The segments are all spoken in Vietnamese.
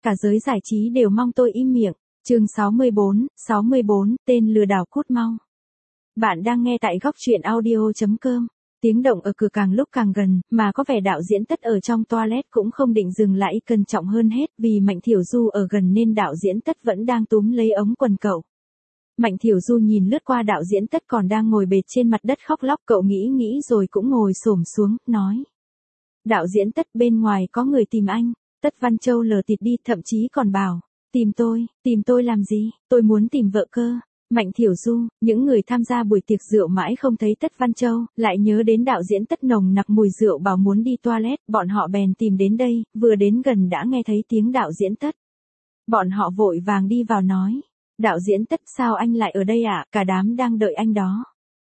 cả giới giải trí đều mong tôi im miệng. Chương 64, tên lừa đảo cút mau. Bạn đang nghe tại góc truyện audio.com. Tiếng động ở cửa càng lúc càng gần, mà có vẻ đạo diễn Tất ở trong toilet cũng không định dừng lại, cẩn trọng hơn hết, vì Mạnh Thiểu Du ở gần nên đạo diễn Tất vẫn đang túm lấy ống quần cậu. Mạnh Thiểu Du nhìn lướt qua đạo diễn Tất còn đang ngồi bệt trên mặt đất khóc lóc, cậu nghĩ rồi cũng ngồi xổm xuống, nói. Đạo diễn Tất, bên ngoài có người tìm anh. Tất Văn Châu lờ tịt đi, thậm chí còn bảo, tìm tôi làm gì, tôi muốn tìm vợ cơ. Mạnh Thiểu Du, những người tham gia buổi tiệc rượu mãi không thấy Tất Văn Châu, lại nhớ đến đạo diễn Tất nồng nặc mùi rượu bảo muốn đi toilet, bọn họ bèn tìm đến đây, vừa đến gần đã nghe thấy tiếng đạo diễn Tất. Bọn họ vội vàng đi vào nói, đạo diễn Tất, sao anh lại ở đây ạ, cả đám đang đợi anh đó.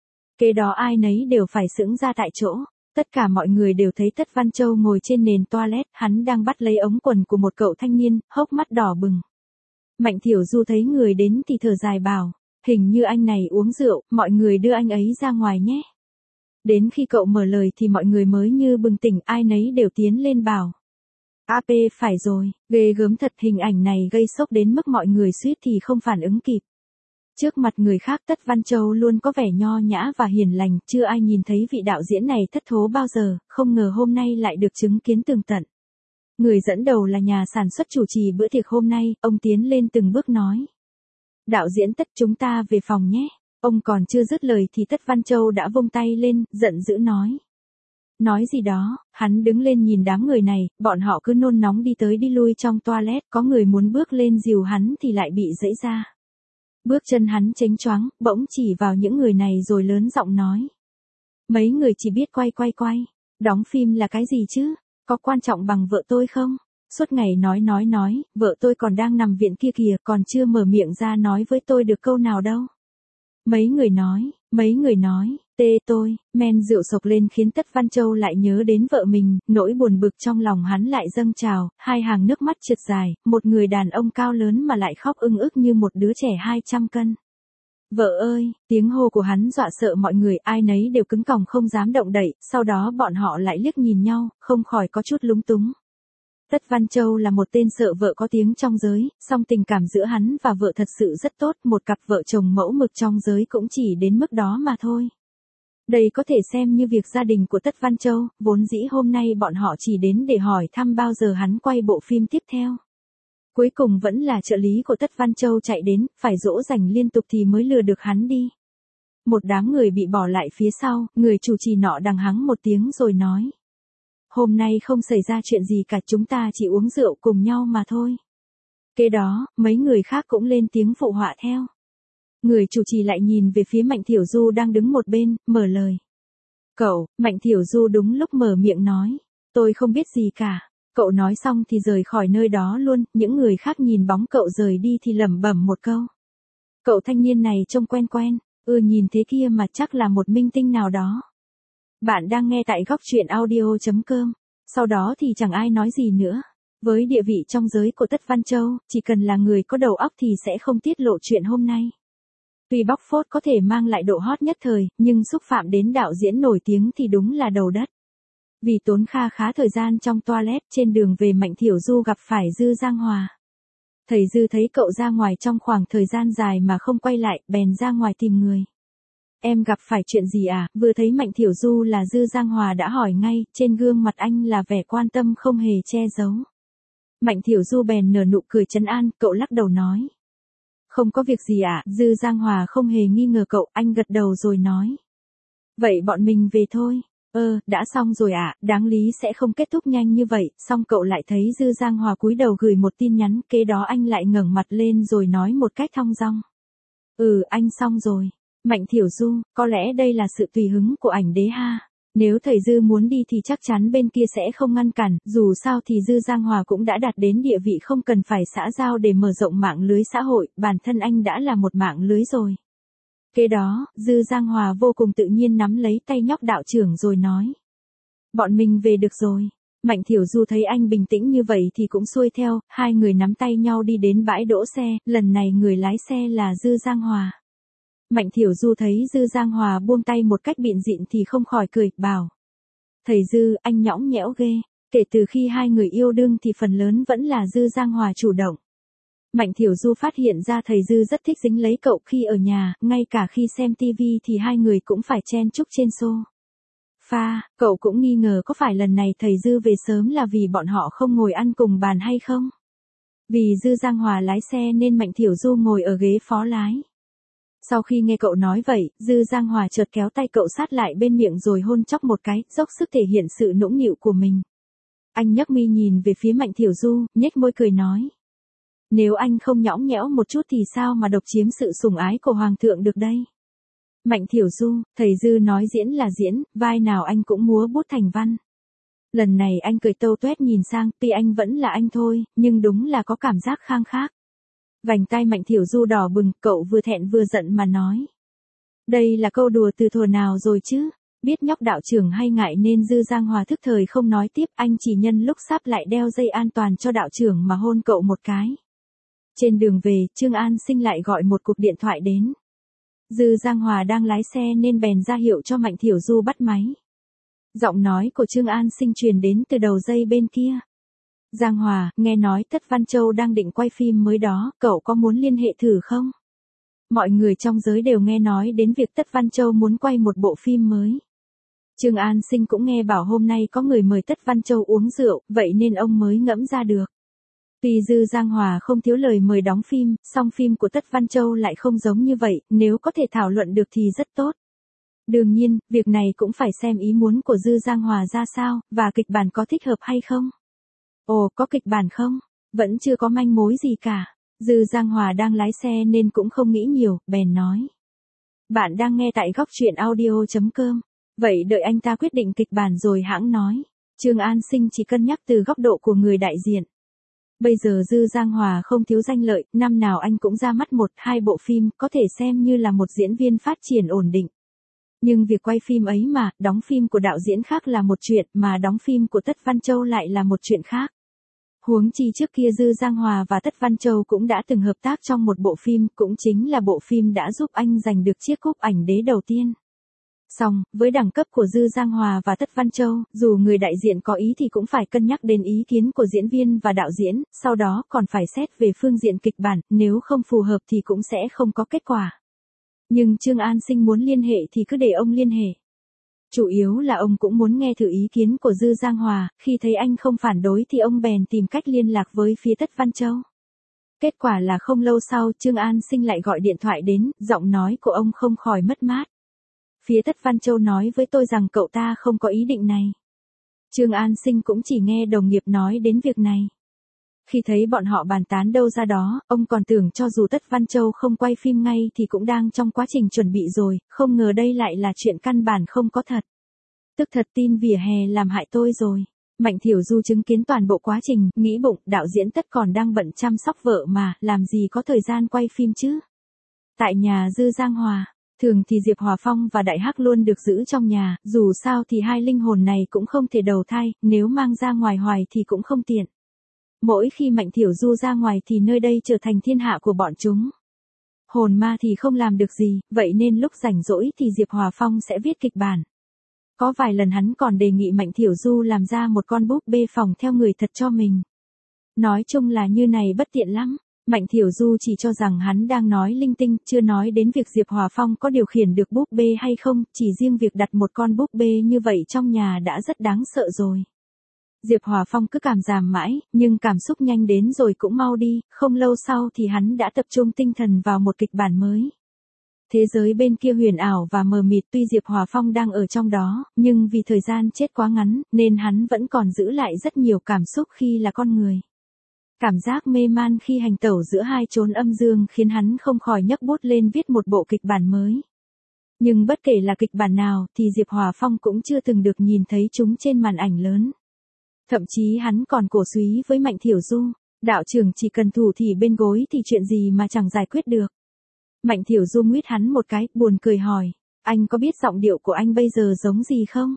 Kế đó ai nấy đều phải sững ra tại chỗ. Tất cả mọi người đều thấy Tất Văn Châu ngồi trên nền toilet, hắn đang bắt lấy ống quần của một cậu thanh niên, hốc mắt đỏ bừng. Mạnh Thiểu Du thấy người đến thì thở dài bảo, hình như anh này uống rượu, mọi người đưa anh ấy ra ngoài nhé. Đến khi cậu mở lời thì mọi người mới như bừng tỉnh, ai nấy đều tiến lên bảo. AP phải rồi, ghê gớm thật, hình ảnh này gây sốc đến mức mọi người suýt thì không phản ứng kịp. Trước mặt người khác Tất Văn Châu luôn có vẻ nho nhã và hiền lành, chưa ai nhìn thấy vị đạo diễn này thất thố bao giờ, không ngờ hôm nay lại được chứng kiến tường tận. Người dẫn đầu là nhà sản xuất chủ trì bữa tiệc hôm nay, ông tiến lên từng bước nói. Đạo diễn Tất, chúng ta về phòng nhé. Ông còn chưa dứt lời thì Tất Văn Châu đã vung tay lên, giận dữ nói. Nói gì đó, hắn đứng lên nhìn đám người này, bọn họ cứ nôn nóng đi tới đi lui trong toilet, có người muốn bước lên dìu hắn thì lại bị giãy ra. Bước chân hắn chếnh choáng, bỗng chỉ vào những người này rồi lớn giọng nói. Mấy người chỉ biết quay, đóng phim là cái gì chứ, có quan trọng bằng vợ tôi không? Suốt ngày nói, vợ tôi còn đang nằm viện kia kìa, còn chưa mở miệng ra nói với tôi được câu nào đâu. Mấy người nói, tôi, men rượu sộc lên khiến Tất Văn Châu lại nhớ đến vợ mình, nỗi buồn bực trong lòng hắn lại dâng trào, hai hàng nước mắt trượt dài, một người đàn ông cao lớn mà lại khóc ưng ức như một đứa trẻ 200 cân. Vợ ơi, tiếng hô của hắn dọa sợ mọi người, ai nấy đều cứng còng không dám động đậy, sau đó bọn họ lại liếc nhìn nhau, không khỏi có chút lúng túng. Tất Văn Châu là một tên sợ vợ có tiếng trong giới, song tình cảm giữa hắn và vợ thật sự rất tốt, một cặp vợ chồng mẫu mực trong giới cũng chỉ đến mức đó mà thôi. Đây có thể xem như việc gia đình của Tất Văn Châu, vốn dĩ hôm nay bọn họ chỉ đến để hỏi thăm bao giờ hắn quay bộ phim tiếp theo. Cuối cùng vẫn là trợ lý của Tất Văn Châu chạy đến, phải dỗ dành liên tục thì mới lừa được hắn đi. Một đám người bị bỏ lại phía sau, người chủ trì nọ đằng hắng một tiếng rồi nói. Hôm nay không xảy ra chuyện gì cả, chúng ta chỉ uống rượu cùng nhau mà thôi. Kế đó, mấy người khác cũng lên tiếng phụ họa theo. Người chủ trì lại nhìn về phía Mạnh Thiểu Du đang đứng một bên, mở lời. Cậu, Mạnh Thiểu Du đúng lúc mở miệng nói. Tôi không biết gì cả. Cậu nói xong thì rời khỏi nơi đó luôn, những người khác nhìn bóng cậu rời đi thì lẩm bẩm một câu. Cậu thanh niên này trông quen, nhìn thế kia mà chắc là một minh tinh nào đó. Bạn đang nghe tại góc truyện audio.com. Sau đó thì chẳng ai nói gì nữa. Với địa vị trong giới của Tất Văn Châu, chỉ cần là người có đầu óc thì sẽ không tiết lộ chuyện hôm nay. Tuy bóc phốt có thể mang lại độ hot nhất thời, nhưng xúc phạm đến đạo diễn nổi tiếng thì đúng là đầu đất. Vì tốn khá thời gian trong toilet, trên đường về Mạnh Thiểu Du gặp phải Dư Giang Hòa. Thầy Dư thấy cậu ra ngoài trong khoảng thời gian dài mà không quay lại, bèn ra ngoài tìm người. Em gặp phải chuyện gì à? Vừa thấy Mạnh Thiểu Du là Dư Giang Hòa đã hỏi ngay, trên gương mặt anh là vẻ quan tâm không hề che giấu. Mạnh Thiểu Du bèn nở nụ cười trấn an, cậu lắc đầu nói. Không có việc gì ạ, Dư Giang Hòa không hề nghi ngờ cậu, anh gật đầu rồi nói. Vậy bọn mình về thôi. Đã xong rồi ạ, đáng lý sẽ không kết thúc nhanh như vậy, xong cậu lại thấy Dư Giang Hòa cúi đầu gửi một tin nhắn, kế đó anh lại ngẩng mặt lên rồi nói một cách thong dong. Anh xong rồi. Mạnh Thiểu Du, có lẽ đây là sự tùy hứng của ảnh đế ha. Nếu thầy Dư muốn đi thì chắc chắn bên kia sẽ không ngăn cản, dù sao thì Dư Giang Hòa cũng đã đạt đến địa vị không cần phải xã giao để mở rộng mạng lưới xã hội, bản thân anh đã là một mạng lưới rồi. Kế đó, Dư Giang Hòa vô cùng tự nhiên nắm lấy tay nhóc đạo trưởng rồi nói. Bọn mình về được rồi. Mạnh Thiểu Du thấy anh bình tĩnh như vậy thì cũng xuôi theo, hai người nắm tay nhau đi đến bãi đỗ xe, lần này người lái xe là Dư Giang Hòa. Mạnh Thiểu Du thấy Dư Giang Hòa buông tay một cách bịn dịn thì không khỏi cười, bảo. Thầy Dư, anh nhõng nhẽo ghê. Kể từ khi hai người yêu đương thì phần lớn vẫn là Dư Giang Hòa chủ động. Mạnh Thiểu Du phát hiện ra thầy Dư rất thích dính lấy cậu khi ở nhà, ngay cả khi xem tivi thì hai người cũng phải chen chúc trên sofa. Cậu cũng nghi ngờ có phải lần này thầy Dư về sớm là vì bọn họ không ngồi ăn cùng bàn hay không? Vì Dư Giang Hòa lái xe nên Mạnh Thiểu Du ngồi ở ghế phó lái. Sau khi nghe cậu nói vậy, Dư Giang Hòa chợt kéo tay cậu sát lại bên miệng rồi hôn chóc một cái, dốc sức thể hiện sự nũng nịu của mình. Anh nhấc mi nhìn về phía Mạnh Thiểu Du, nhếch môi cười nói. Nếu anh không nhõng nhẽo một chút thì sao mà độc chiếm sự sủng ái của Hoàng thượng được đây? Mạnh Thiểu Du, thầy Dư nói diễn là diễn, vai nào anh cũng múa bút thành văn. Lần này anh cười tâu tuét nhìn sang, tuy anh vẫn là anh thôi, nhưng đúng là có cảm giác khang khác. Vành tai Mạnh Thiểu Du đỏ bừng, cậu vừa thẹn vừa giận mà nói. Đây là câu đùa từ thuở nào rồi chứ? Biết nhóc đạo trưởng hay ngại nên Dư Giang Hòa thức thời không nói tiếp, anh chỉ nhân lúc sắp lại đeo dây an toàn cho đạo trưởng mà hôn cậu một cái. Trên đường về, Trương An Sinh lại gọi một cuộc điện thoại đến. Dư Giang Hòa đang lái xe nên bèn ra hiệu cho Mạnh Thiểu Du bắt máy. Giọng nói của Trương An Sinh truyền đến từ đầu dây bên kia. Giang Hòa, nghe nói Tất Văn Châu đang định quay phim mới đó, cậu có muốn liên hệ thử không? Mọi người trong giới đều nghe nói đến việc Tất Văn Châu muốn quay một bộ phim mới. Trương An Sinh cũng nghe bảo hôm nay có người mời Tất Văn Châu uống rượu, vậy nên ông mới ngẫm ra được. Tuy Dư Giang Hòa không thiếu lời mời đóng phim, song phim của Tất Văn Châu lại không giống như vậy, nếu có thể thảo luận được thì rất tốt. Đương nhiên, việc này cũng phải xem ý muốn của Dư Giang Hòa ra sao, và kịch bản có thích hợp hay không. Ồ, có kịch bản không? Vẫn chưa có manh mối gì cả. Dư Giang Hòa đang lái xe nên cũng không nghĩ nhiều, bèn nói. Bạn đang nghe tại góc truyện audio.com. Vậy đợi anh ta quyết định kịch bản rồi hãng nói. Trương An Sinh chỉ cân nhắc từ góc độ của người đại diện. Bây giờ Dư Giang Hòa không thiếu danh lợi, năm nào anh cũng ra mắt 1-2 bộ phim, có thể xem như là một diễn viên phát triển ổn định. Nhưng việc quay phim ấy mà, đóng phim của đạo diễn khác là một chuyện, mà đóng phim của Tất Văn Châu lại là một chuyện khác. Huống chi trước kia Dư Giang Hòa và Tất Văn Châu cũng đã từng hợp tác trong một bộ phim, cũng chính là bộ phim đã giúp anh giành được chiếc cúp ảnh đế đầu tiên. Song, với đẳng cấp của Dư Giang Hòa và Tất Văn Châu, dù người đại diện có ý thì cũng phải cân nhắc đến ý kiến của diễn viên và đạo diễn, sau đó còn phải xét về phương diện kịch bản, nếu không phù hợp thì cũng sẽ không có kết quả. Nhưng Trương An Sinh muốn liên hệ thì cứ để ông liên hệ. Chủ yếu là ông cũng muốn nghe thử ý kiến của Dư Giang Hòa, khi thấy anh không phản đối thì ông bèn tìm cách liên lạc với phía Tất Văn Châu. Kết quả là không lâu sau Trương An Sinh lại gọi điện thoại đến, giọng nói của ông không khỏi mất mát. Phía Tất Văn Châu nói với tôi rằng cậu ta không có ý định này. Trương An Sinh cũng chỉ nghe đồng nghiệp nói đến việc này. Khi thấy bọn họ bàn tán đâu ra đó, ông còn tưởng cho dù Tất Văn Châu không quay phim ngay thì cũng đang trong quá trình chuẩn bị rồi, không ngờ đây lại là chuyện căn bản không có thật. Tức thật tin vỉa hè làm hại tôi rồi. Mạnh Thiểu Du chứng kiến toàn bộ quá trình, nghĩ bụng, đạo diễn Tất còn đang bận chăm sóc vợ mà, làm gì có thời gian quay phim chứ. Tại nhà Dư Giang Hòa, thường thì Diệp Hòa Phong và Đại Hắc luôn được giữ trong nhà, dù sao thì hai linh hồn này cũng không thể đầu thai, nếu mang ra ngoài hoài thì cũng không tiện. Mỗi khi Mạnh Thiểu Du ra ngoài thì nơi đây trở thành thiên hạ của bọn chúng. Hồn ma thì không làm được gì, vậy nên lúc rảnh rỗi thì Diệp Hòa Phong sẽ viết kịch bản. Có vài lần hắn còn đề nghị Mạnh Thiểu Du làm ra một con búp bê phòng theo người thật cho mình. Nói chung là như này bất tiện lắm. Mạnh Thiểu Du chỉ cho rằng hắn đang nói linh tinh, chưa nói đến việc Diệp Hòa Phong có điều khiển được búp bê hay không, chỉ riêng việc đặt một con búp bê như vậy trong nhà đã rất đáng sợ rồi. Diệp Hòa Phong cứ cảm giảm mãi, nhưng cảm xúc nhanh đến rồi cũng mau đi, không lâu sau thì hắn đã tập trung tinh thần vào một kịch bản mới. Thế giới bên kia huyền ảo và mờ mịt, tuy Diệp Hòa Phong đang ở trong đó, nhưng vì thời gian chết quá ngắn, nên hắn vẫn còn giữ lại rất nhiều cảm xúc khi là con người. Cảm giác mê man khi hành tẩu giữa hai chốn âm dương khiến hắn không khỏi nhấc bút lên viết một bộ kịch bản mới. Nhưng bất kể là kịch bản nào thì Diệp Hòa Phong cũng chưa từng được nhìn thấy chúng trên màn ảnh lớn. Thậm chí hắn còn cổ súy với Mạnh Thiểu Du, đạo trưởng chỉ cần thủ thì bên gối thì chuyện gì mà chẳng giải quyết được. Mạnh Thiểu Du nguyết hắn một cái, buồn cười hỏi, anh có biết giọng điệu của anh bây giờ giống gì không?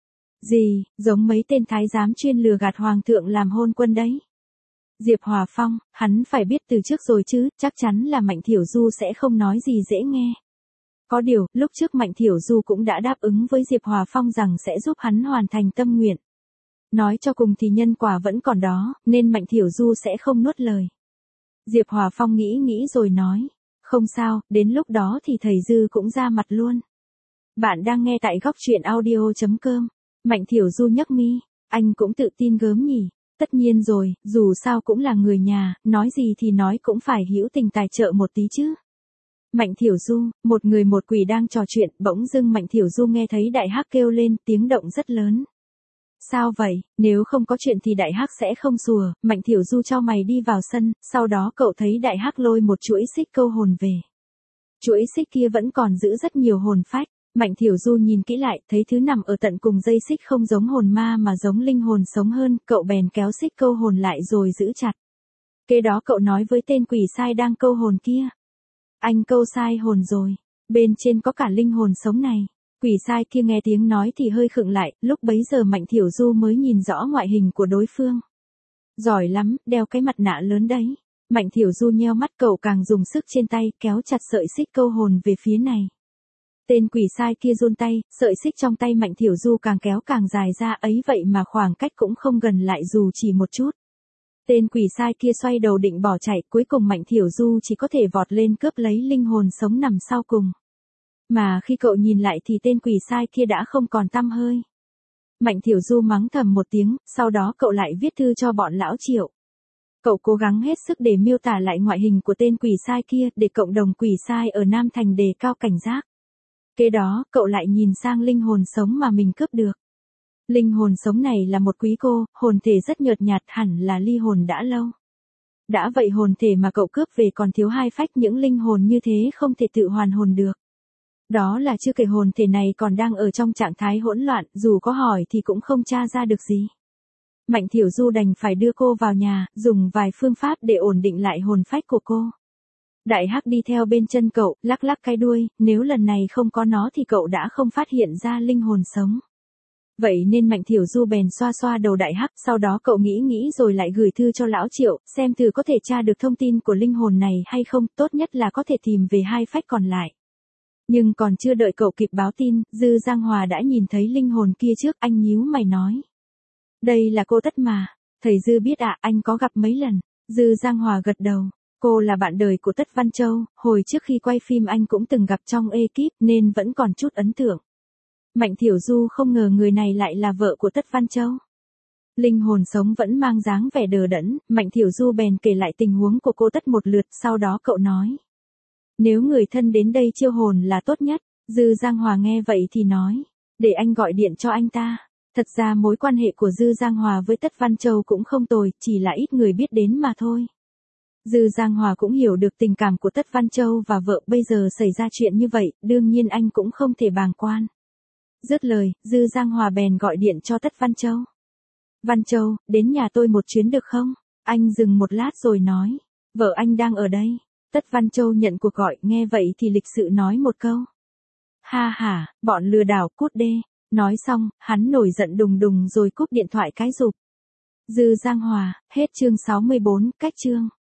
Gì, giống mấy tên thái giám chuyên lừa gạt hoàng thượng làm hôn quân đấy. Diệp Hòa Phong, hắn phải biết từ trước rồi chứ, chắc chắn là Mạnh Thiểu Du sẽ không nói gì dễ nghe. Có điều, lúc trước Mạnh Thiểu Du cũng đã đáp ứng với Diệp Hòa Phong rằng sẽ giúp hắn hoàn thành tâm nguyện. Nói cho cùng thì nhân quả vẫn còn đó, nên Mạnh Thiểu Du sẽ không nuốt lời. Diệp Hòa Phong nghĩ nghĩ rồi nói. Không sao, đến lúc đó thì thầy Dư cũng ra mặt luôn. Bạn đang nghe tại góc truyện audio.com. Mạnh Thiểu Du nhấc mi. Anh cũng tự tin gớm nhỉ. Tất nhiên rồi, dù sao cũng là người nhà, nói gì thì nói cũng phải hữu tình tài trợ một tí chứ. Mạnh Thiểu Du, một người một quỷ đang trò chuyện, bỗng dưng Mạnh Thiểu Du nghe thấy Đại Hắc kêu lên, tiếng động rất lớn. Sao vậy, nếu không có chuyện thì Đại Hắc sẽ không sủa. Mạnh Thiểu Du chau mày đi vào sân, sau đó cậu thấy Đại Hắc lôi một chuỗi xích câu hồn về. Chuỗi xích kia vẫn còn giữ rất nhiều hồn phách. Mạnh Thiểu Du nhìn kỹ lại, thấy thứ nằm ở tận cùng dây xích không giống hồn ma mà giống linh hồn sống hơn, cậu bèn kéo xích câu hồn lại rồi giữ chặt. Kế đó cậu nói với tên quỷ sai đang câu hồn kia. Anh câu sai hồn rồi, bên trên có cả linh hồn sống này. Quỷ sai kia nghe tiếng nói thì hơi khựng lại, lúc bấy giờ Mạnh Thiểu Du mới nhìn rõ ngoại hình của đối phương. Giỏi lắm, đeo cái mặt nạ lớn đấy. Mạnh Thiểu Du nheo mắt, cậu càng dùng sức trên tay, kéo chặt sợi xích câu hồn về phía này. Tên quỷ sai kia run tay, sợi xích trong tay Mạnh Thiểu Du càng kéo càng dài ra, ấy vậy mà khoảng cách cũng không gần lại dù chỉ một chút. Tên quỷ sai kia xoay đầu định bỏ chạy, cuối cùng Mạnh Thiểu Du chỉ có thể vọt lên cướp lấy linh hồn sống nằm sau cùng. Mà khi cậu nhìn lại thì tên quỷ sai kia đã không còn tăm hơi. Mạnh Thiểu Du mắng thầm một tiếng, sau đó cậu lại viết thư cho bọn lão Triệu. Cậu cố gắng hết sức để miêu tả lại ngoại hình của tên quỷ sai kia, để cộng đồng quỷ sai ở Nam Thành đề cao cảnh giác. Kế đó, cậu lại nhìn sang linh hồn sống mà mình cướp được. Linh hồn sống này là một quý cô, hồn thể rất nhợt nhạt, hẳn là ly hồn đã lâu. Đã vậy hồn thể mà cậu cướp về còn thiếu 2 phách, những linh hồn như thế không thể tự hoàn hồn được. Đó là chưa kể hồn thể này còn đang ở trong trạng thái hỗn loạn, dù có hỏi thì cũng không tra ra được gì. Mạnh Thiểu Du đành phải đưa cô vào nhà, dùng vài phương pháp để ổn định lại hồn phách của cô. Đại Hắc đi theo bên chân cậu, lắc lắc cái đuôi, nếu lần này không có nó thì cậu đã không phát hiện ra linh hồn sống. Vậy nên Mạnh Thiểu Du bèn xoa xoa đầu Đại Hắc, sau đó cậu nghĩ rồi lại gửi thư cho lão Triệu, xem thử có thể tra được thông tin của linh hồn này hay không, tốt nhất là có thể tìm về 2 phách còn lại. Nhưng còn chưa đợi cậu kịp báo tin, Dư Giang Hòa đã nhìn thấy linh hồn kia trước, anh nhíu mày nói. Đây là cô Tất mà, thầy Dư biết ạ, anh có gặp mấy lần. Dư Giang Hòa gật đầu, cô là bạn đời của Tất Văn Châu, hồi trước khi quay phim anh cũng từng gặp trong ekip nên vẫn còn chút ấn tượng. Mạnh Thiểu Du không ngờ người này lại là vợ của Tất Văn Châu. Linh hồn sống vẫn mang dáng vẻ đờ đẫn, Mạnh Thiểu Du bèn kể lại tình huống của cô Tất một lượt, sau đó cậu nói. Nếu người thân đến đây chiêu hồn là tốt nhất. Dư Giang Hòa nghe vậy thì nói. Để anh gọi điện cho anh ta. Thật ra mối quan hệ của Dư Giang Hòa với Tất Văn Châu cũng không tồi, chỉ là ít người biết đến mà thôi. Dư Giang Hòa cũng hiểu được tình cảm của Tất Văn Châu và vợ, bây giờ xảy ra chuyện như vậy, đương nhiên anh cũng không thể bàng quan. Dứt lời, Dư Giang Hòa bèn gọi điện cho Tất Văn Châu. Văn Châu, đến nhà tôi một chuyến được không? Anh dừng một lát rồi nói. Vợ anh đang ở đây. Tất Văn Châu nhận cuộc gọi, nghe vậy thì lịch sự nói một câu. Ha ha, bọn lừa đảo cút đê. Nói xong, hắn nổi giận đùng đùng rồi cúp điện thoại cái rụp. Dư Giang Hòa, hết chương 64, cách chương.